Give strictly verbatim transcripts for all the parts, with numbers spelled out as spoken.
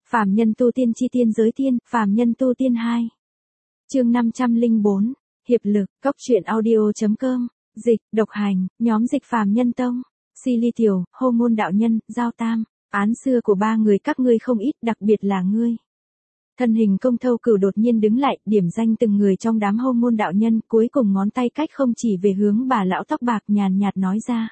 Phàm nhân tu tiên chi tiên giới tiên, phàm nhân tu tiên hai. Chương năm trăm lẻ bốn, hiệp lực, cốc truyện audio.com, dịch, độc hành, nhóm dịch phàm nhân tông, Si Ly Tiểu, Hô Môn đạo nhân, Giao Tam, án xưa của ba người các ngươi không ít, đặc biệt là ngươi. Thân hình Công Thâu Cửu đột nhiên đứng lại, điểm danh từng người trong đám Hô Môn đạo nhân, cuối cùng ngón tay cách không chỉ về hướng bà lão tóc bạc, nhàn nhạt nói ra.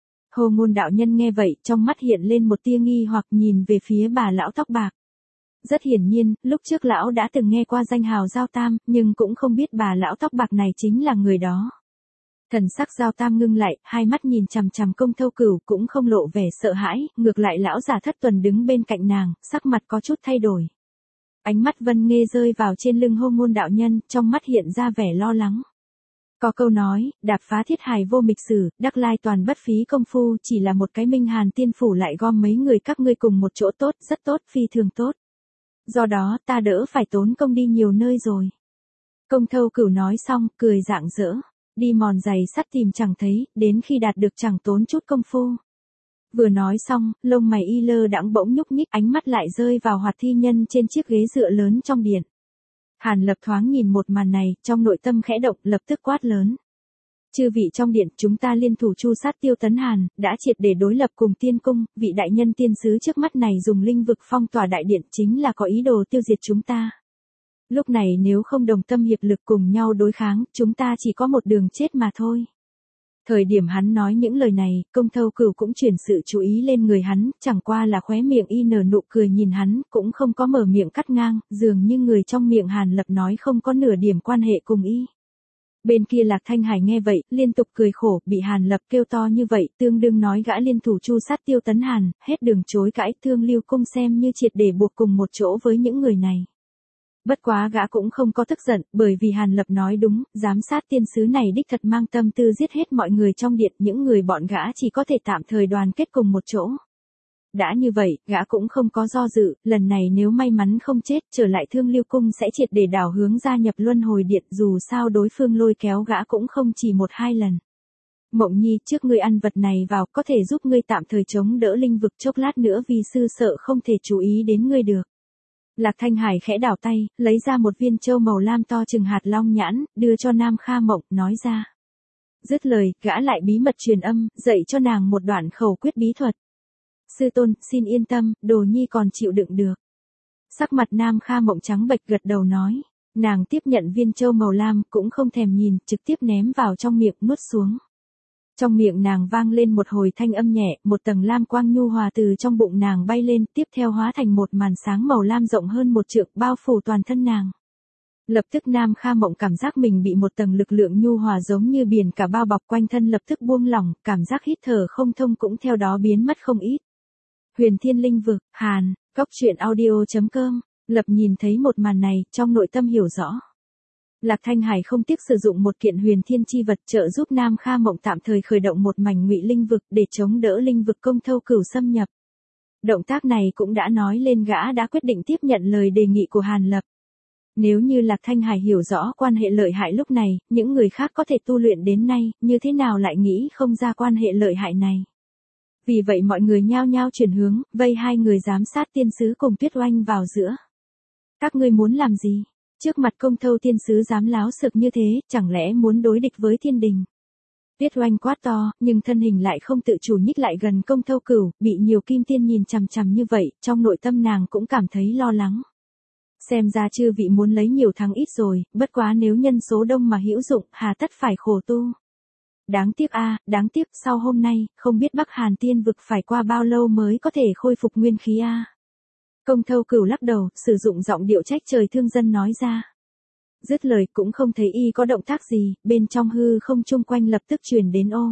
Hô Môn đạo nhân nghe vậy, trong mắt hiện lên một tia nghi hoặc nhìn về phía bà lão tóc bạc. Rất hiển nhiên, lúc trước lão đã từng nghe qua danh hào Giao Tam, nhưng cũng không biết bà lão tóc bạc này chính là người đó. Thần sắc Giao Tam ngưng lại, hai mắt nhìn chằm chằm Công Thâu Cửu cũng không lộ vẻ sợ hãi, ngược lại lão già Thất Tuần đứng bên cạnh nàng, sắc mặt có chút thay đổi. Ánh mắt Vân Nghê rơi vào trên lưng Hô Môn đạo nhân, trong mắt hiện ra vẻ lo lắng. Có câu nói, đạp phá thiết hài vô mịch sử, đắc lai toàn bất phí công phu, chỉ là một cái Minh Hàn tiên phủ lại gom mấy người các ngươi cùng một chỗ tốt, rất tốt, phi thường tốt. Do đó ta đỡ phải tốn công đi nhiều nơi rồi. Công Thâu Cửu nói xong, cười rạng rỡ. Đi mòn giày sắt tìm chẳng thấy, đến khi đạt được chẳng tốn chút công phu. Vừa nói xong, lông mày y lơ đãng bỗng nhúc nhích, ánh mắt lại rơi vào Hoạt Thi Nhân trên chiếc ghế dựa lớn trong điện. Hàn Lập thoáng nhìn một màn này, trong nội tâm khẽ động, lập tức quát lớn. Chư vị trong điện, chúng ta liên thủ chu sát Tiêu Tấn Hàn, đã triệt để đối lập cùng tiên cung, vị đại nhân tiên sứ trước mắt này dùng linh vực phong tỏa đại điện chính là có ý đồ tiêu diệt chúng ta. Lúc này nếu không đồng tâm hiệp lực cùng nhau đối kháng, chúng ta chỉ có một đường chết mà thôi. Thời điểm hắn nói những lời này, Công Thâu Cửu cũng chuyển sự chú ý lên người hắn, chẳng qua là khóe miệng y nở nụ cười nhìn hắn, cũng không có mở miệng cắt ngang, dường như người trong miệng Hàn Lập nói không có nửa điểm quan hệ cùng y. Bên kia Lạc Thanh Hải nghe vậy, liên tục cười khổ, bị Hàn Lập kêu to như vậy, tương đương nói gã liên thủ chu sát Tiêu Tấn Hàn, hết đường chối cãi, Thương Lưu Cung xem như triệt để buộc cùng một chỗ với những người này. Bất quá gã cũng không có tức giận, bởi vì Hàn Lập nói đúng, giám sát tiên sứ này đích thật mang tâm tư giết hết mọi người trong điện, những người bọn gã chỉ có thể tạm thời đoàn kết cùng một chỗ. Đã như vậy, gã cũng không có do dự, lần này nếu may mắn không chết, trở lại Thương Lưu Cung sẽ triệt để đảo hướng gia nhập Luân Hồi Điện, dù sao đối phương lôi kéo gã cũng không chỉ một hai lần. Mộng Nhi, trước ngươi ăn vật này vào, có thể giúp ngươi tạm thời chống đỡ linh vực chốc lát nữa vì sư sợ không thể chú ý đến ngươi được. Lạc Thanh Hải khẽ đảo tay, lấy ra một viên châu màu lam to chừng hạt long nhãn, đưa cho Nam Kha Mộng, nói ra. Dứt lời, gã lại bí mật truyền âm, dạy cho nàng một đoạn khẩu quyết bí thuật. Sư tôn, xin yên tâm, đồ nhi còn chịu đựng được. Sắc mặt Nam Kha Mộng trắng bệch gật đầu nói. Nàng tiếp nhận viên châu màu lam, cũng không thèm nhìn, trực tiếp ném vào trong miệng nuốt xuống. Trong miệng nàng vang lên một hồi thanh âm nhẹ, một tầng lam quang nhu hòa từ trong bụng nàng bay lên, tiếp theo hóa thành một màn sáng màu lam rộng hơn một trượng bao phủ toàn thân nàng. Lập tức Nam Kha Mộng cảm giác mình bị một tầng lực lượng nhu hòa giống như biển cả bao bọc quanh thân, lập tức buông lỏng, cảm giác hít thở không thông cũng theo đó biến mất không ít. Huyền Thiên Linh Vực, Hàn, cốc truyện audio.com, Lập nhìn thấy một màn này, trong nội tâm hiểu rõ. Lạc Thanh Hải không tiếc sử dụng một kiện huyền thiên chi vật trợ giúp Nam Kha Mộng tạm thời khởi động một mảnh ngụy linh vực để chống đỡ linh vực Công Thâu Cửu xâm nhập. Động tác này cũng đã nói lên gã đã quyết định tiếp nhận lời đề nghị của Hàn Lập. Nếu như Lạc Thanh Hải hiểu rõ quan hệ lợi hại lúc này, những người khác có thể tu luyện đến nay, như thế nào lại nghĩ không ra quan hệ lợi hại này. Vì vậy mọi người nhao nhao chuyển hướng, vây hai người giám sát tiên sứ cùng Tuyết Oanh vào giữa. Các ngươi muốn làm gì? Trước mặt Công Thâu tiên sứ dám láo sực như thế, chẳng lẽ muốn đối địch với thiên đình? Tuyết Oanh quát to, nhưng thân hình lại không tự chủ nhích lại gần Công Thâu Cửu, bị nhiều kim tiên nhìn chằm chằm như vậy, trong nội tâm nàng cũng cảm thấy lo lắng. Xem ra chư vị muốn lấy nhiều thắng ít rồi, bất quá nếu nhân số đông mà hữu dụng, hà tất phải khổ tu. Đáng tiếc a, đáng tiếc, sau hôm nay, không biết Bắc Hàn tiên vực phải qua bao lâu mới có thể khôi phục nguyên khí a. Công Thâu Cửu lắc đầu, sử dụng giọng điệu trách trời thương dân nói ra. Dứt lời cũng không thấy y có động tác gì, bên trong hư không chung quanh lập tức truyền đến ô.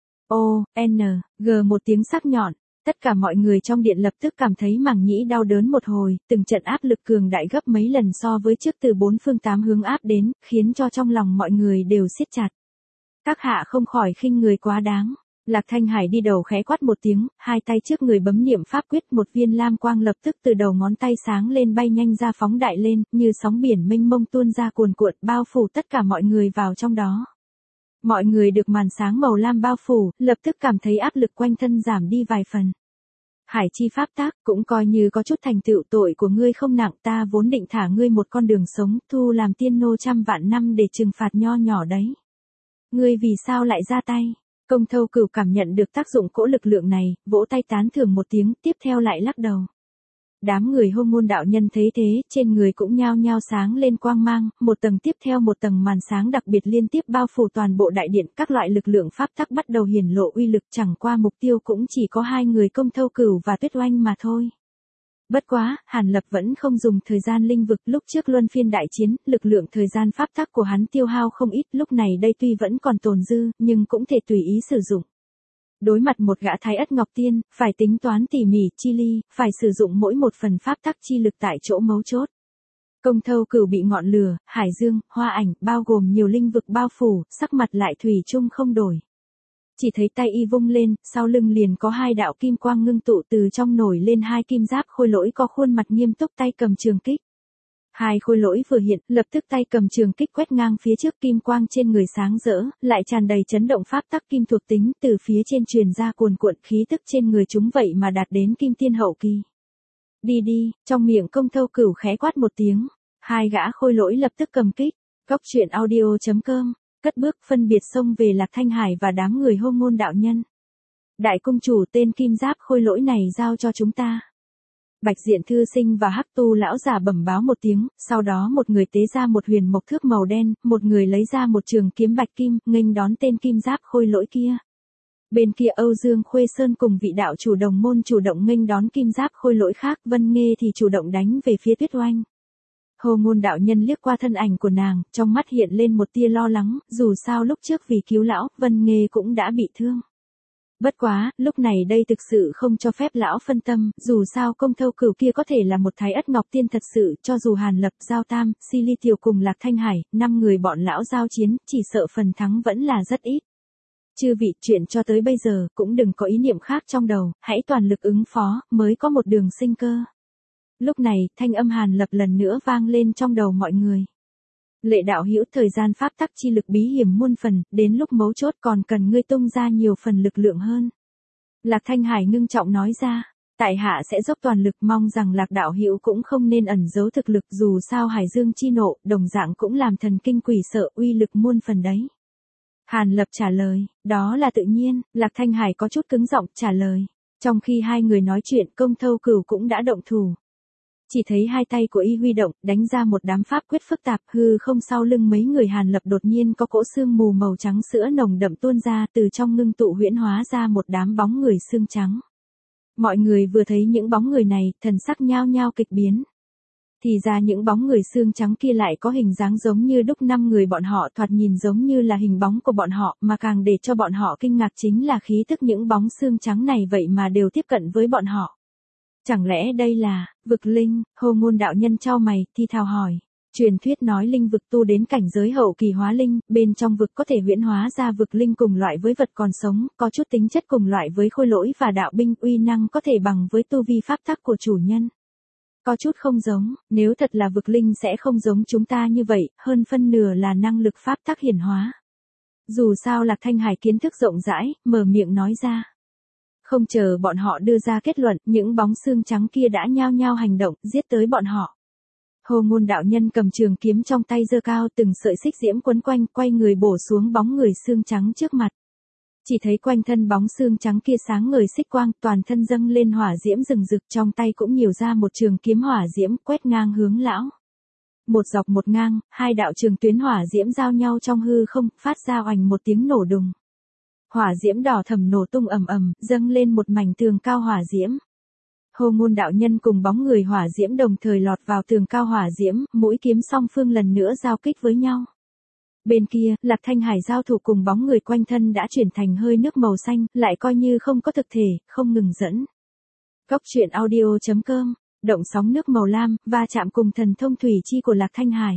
O, N, G một tiếng sắc nhọn, tất cả mọi người trong điện lập tức cảm thấy màng nhĩ đau đớn một hồi, từng trận áp lực cường đại gấp mấy lần so với trước từ bốn phương tám hướng áp đến, khiến cho trong lòng mọi người đều siết chặt. Các hạ không khỏi khinh người quá đáng. Lạc Thanh Hải đi đầu khẽ quát một tiếng, hai tay trước người bấm niệm pháp quyết, một viên lam quang lập tức từ đầu ngón tay sáng lên bay nhanh ra phóng đại lên, như sóng biển mênh mông tuôn ra cuồn cuộn, bao phủ tất cả mọi người vào trong đó. Mọi người được màn sáng màu lam bao phủ, lập tức cảm thấy áp lực quanh thân giảm đi vài phần. Hải chi pháp tác, cũng coi như có chút thành tựu, tội của ngươi không nặng, ta vốn định thả ngươi một con đường sống, thu làm tiên nô trăm vạn năm để trừng phạt nho nhỏ đấy. Ngươi vì sao lại ra tay? Công Thâu Cửu cảm nhận được tác dụng cỗ lực lượng này, vỗ tay tán thưởng một tiếng, tiếp theo lại lắc đầu. Đám người Hô Môn đạo nhân thấy thế, trên người cũng nhao nhao sáng lên quang mang, một tầng tiếp theo một tầng màn sáng đặc biệt liên tiếp bao phủ toàn bộ đại điện, các loại lực lượng pháp tắc bắt đầu hiển lộ uy lực, chẳng qua mục tiêu cũng chỉ có hai người Công Thâu Cửu và Tuyết Oanh mà thôi. Bất quá, Hàn Lập vẫn không dùng thời gian linh vực, lúc trước luân phiên đại chiến, lực lượng thời gian pháp tắc của hắn tiêu hao không ít, lúc này đây tuy vẫn còn tồn dư, nhưng cũng thể tùy ý sử dụng. Đối mặt một gã Thái Ất Ngọc Tiên, phải tính toán tỉ mỉ chi ly, phải sử dụng mỗi một phần pháp tắc chi lực tại chỗ mấu chốt. Công Thâu Cửu bị ngọn lửa, hải dương, hoa ảnh, bao gồm nhiều linh vực bao phủ, sắc mặt lại thủy chung không đổi. Chỉ thấy tay y vung lên, sau lưng liền có hai đạo kim quang ngưng tụ, từ trong nổi lên hai kim giáp khôi lỗi có khuôn mặt nghiêm túc, tay cầm trường kích. Hai khôi lỗi vừa hiện, lập tức tay cầm trường kích quét ngang phía trước, kim quang trên người sáng rỡ, lại tràn đầy chấn động pháp tắc kim thuộc tính, từ phía trên truyền ra cuồn cuộn, khí tức trên người chúng vậy mà đạt đến kim tiên hậu kỳ. Đi đi, trong miệng Công Thâu Cửu khẽ quát một tiếng, hai gã khôi lỗi lập tức cầm kích. Cốc truyện audio chấm com, cất bước phân biệt xông về Lạc Thanh Hải và đám người Hô Môn đạo nhân. Đại cung chủ, tên kim giáp khôi lỗi này giao cho chúng ta. Bạch Diện Thư Sinh và Hắc Tu lão giả bẩm báo một tiếng, sau đó một người tế ra một huyền mộc thước màu đen, một người lấy ra một trường kiếm bạch kim, nghênh đón tên kim giáp khôi lỗi kia. Bên kia Âu Dương Khuê Sơn cùng vị đạo chủ Đồng Môn chủ động nghênh đón kim giáp khôi lỗi khác, Vân Nghê thì chủ động đánh về phía Tuyết Oanh. Hô Môn đạo nhân liếc qua thân ảnh của nàng, trong mắt hiện lên một tia lo lắng, dù sao lúc trước vì cứu lão, Vân Nghê cũng đã bị thương. Bất quá, lúc này đây thực sự không cho phép lão phân tâm, dù sao Công Thâu Cửu kia có thể là một Thái Ất Ngọc Tiên thật sự, cho dù Hàn Lập, Giao Tam, Si Ly Tiểu cùng Lạc Thanh Hải, năm người bọn lão giao chiến, chỉ sợ phần thắng vẫn là rất ít. Chư vị, chuyện cho tới bây giờ, cũng đừng có ý niệm khác trong đầu, hãy toàn lực ứng phó, mới có một đường sinh cơ. Lúc này, thanh âm Hàn Lập lần nữa vang lên trong đầu mọi người. Lệ đạo hữu, thời gian pháp tắc chi lực bí hiểm muôn phần, đến lúc mấu chốt còn cần ngươi tung ra nhiều phần lực lượng hơn. Lạc Thanh Hải ngưng trọng nói ra, tại hạ sẽ dốc toàn lực, mong rằng Lạc đạo hữu cũng không nên ẩn giấu thực lực, dù sao Hải Dương chi nộ, đồng dạng cũng làm thần kinh quỷ sợ, uy lực muôn phần đấy. Hàn Lập trả lời, đó là tự nhiên. Lạc Thanh Hải có chút cứng giọng trả lời. Trong khi hai người nói chuyện, Công Thâu Cửu cũng đã động thủ. Chỉ thấy hai tay của y huy động, đánh ra một đám pháp quyết phức tạp, hư không sau lưng mấy người Hàn Lập đột nhiên có cỗ sương mù màu trắng sữa nồng đậm tuôn ra, từ trong ngưng tụ huyễn hóa ra một đám bóng người xương trắng. Mọi người vừa thấy những bóng người này, thần sắc nhao nhao kịch biến. Thì ra những bóng người xương trắng kia lại có hình dáng giống như đúc năm người bọn họ, thoạt nhìn giống như là hình bóng của bọn họ, mà càng để cho bọn họ kinh ngạc chính là khí tức những bóng xương trắng này vậy mà đều tiếp cận với bọn họ. Chẳng lẽ đây là vực linh? Hô Môn đạo nhân chau mày, thi thào hỏi. Truyền thuyết nói linh vực tu đến cảnh giới hậu kỳ hóa linh, bên trong vực có thể huyễn hóa ra vực linh cùng loại với vật còn sống, có chút tính chất cùng loại với khôi lỗi và đạo binh, uy năng có thể bằng với tu vi pháp tắc của chủ nhân. Có chút không giống, nếu thật là vực linh sẽ không giống chúng ta như vậy, hơn phân nửa là năng lực pháp tắc hiển hóa. Dù sao Lạc Thanh Hải kiến thức rộng rãi, mở miệng nói ra. Không chờ bọn họ đưa ra kết luận, những bóng xương trắng kia đã nhao nhao hành động, giết tới bọn họ. Hô Môn đạo nhân cầm trường kiếm trong tay giơ cao, từng sợi xích diễm quấn quanh, quay người bổ xuống bóng người xương trắng trước mặt. Chỉ thấy quanh thân bóng xương trắng kia sáng ngời xích quang, toàn thân dâng lên hỏa diễm rừng rực, trong tay cũng nhiều ra một trường kiếm hỏa diễm, quét ngang hướng lão. Một dọc một ngang, hai đạo trường tuyến hỏa diễm giao nhau trong hư không, phát ra oành một tiếng nổ đùng. Hỏa diễm đỏ thẫm nổ tung ầm ầm, dâng lên một mảnh tường cao hỏa diễm. Hô Môn đạo nhân cùng bóng người hỏa diễm đồng thời lọt vào tường cao hỏa diễm, mũi kiếm song phương lần nữa giao kích với nhau. Bên kia, Lạc Thanh Hải giao thủ cùng bóng người quanh thân đã chuyển thành hơi nước màu xanh, lại coi như không có thực thể, không ngừng dẫn. Cốc truyện audio chấm com, động sóng nước màu lam, va chạm cùng thần thông thủy chi của Lạc Thanh Hải.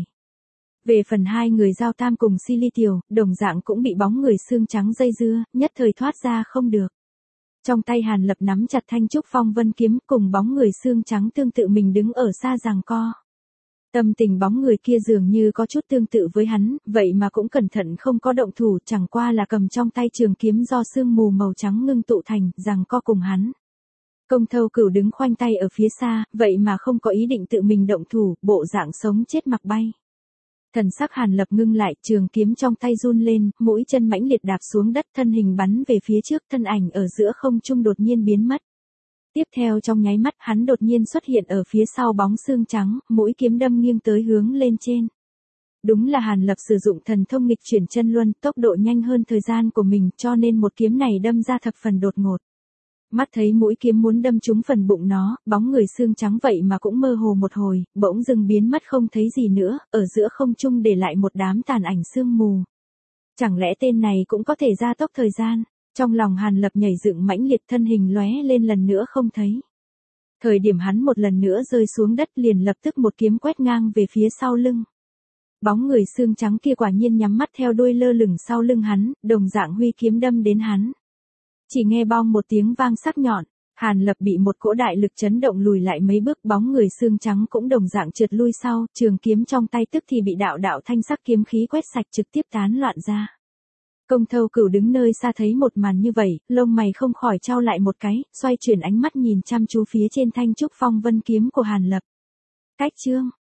Về phần hai người Giao Tam cùng Si Ly Tiểu, đồng dạng cũng bị bóng người xương trắng dây dưa, nhất thời thoát ra không được. Trong tay Hàn Lập nắm chặt thanh trúc phong vân kiếm, cùng bóng người xương trắng tương tự mình đứng ở xa giằng co. Tâm tình bóng người kia dường như có chút tương tự với hắn, vậy mà cũng cẩn thận không có động thủ, chẳng qua là cầm trong tay trường kiếm do sương mù màu trắng ngưng tụ thành, giằng co cùng hắn. Công Thâu Cửu đứng khoanh tay ở phía xa, vậy mà không có ý định tự mình động thủ, bộ dạng sống chết mặc bay. Thần sắc Hàn Lập ngưng lại, trường kiếm trong tay run lên, mũi chân mãnh liệt đạp xuống đất, thân hình bắn về phía trước, thân ảnh ở giữa không trung đột nhiên biến mất. Tiếp theo trong nháy mắt, hắn đột nhiên xuất hiện ở phía sau bóng xương trắng, mũi kiếm đâm nghiêng tới hướng lên trên. Đúng là Hàn Lập sử dụng thần thông nghịch chuyển chân luân, tốc độ nhanh hơn thời gian của mình, cho nên một kiếm này đâm ra thập phần đột ngột. Mắt thấy mũi kiếm muốn đâm trúng phần bụng nó, bóng người xương trắng vậy mà cũng mơ hồ một hồi, bỗng dưng biến mất không thấy gì nữa, ở giữa không trung để lại một đám tàn ảnh sương mù. Chẳng lẽ tên này cũng có thể gia tốc thời gian? Trong lòng Hàn Lập nhảy dựng mãnh liệt, thân hình lóe lên lần nữa không thấy. Thời điểm hắn một lần nữa rơi xuống đất liền lập tức một kiếm quét ngang về phía sau lưng. Bóng người xương trắng kia quả nhiên nhắm mắt theo đuôi lơ lửng sau lưng hắn, đồng dạng huy kiếm đâm đến hắn. Chỉ nghe bong một tiếng vang sắc nhọn, Hàn Lập bị một cỗ đại lực chấn động lùi lại mấy bước, bóng người xương trắng cũng đồng dạng trượt lui sau, trường kiếm trong tay tức thì bị đạo đạo thanh sắc kiếm khí quét sạch trực tiếp tán loạn ra. Công Thâu Cửu đứng nơi xa thấy một màn như vậy, lông mày không khỏi chau lại một cái, xoay chuyển ánh mắt nhìn chăm chú phía trên thanh trúc phong vân kiếm của Hàn Lập. Cách chương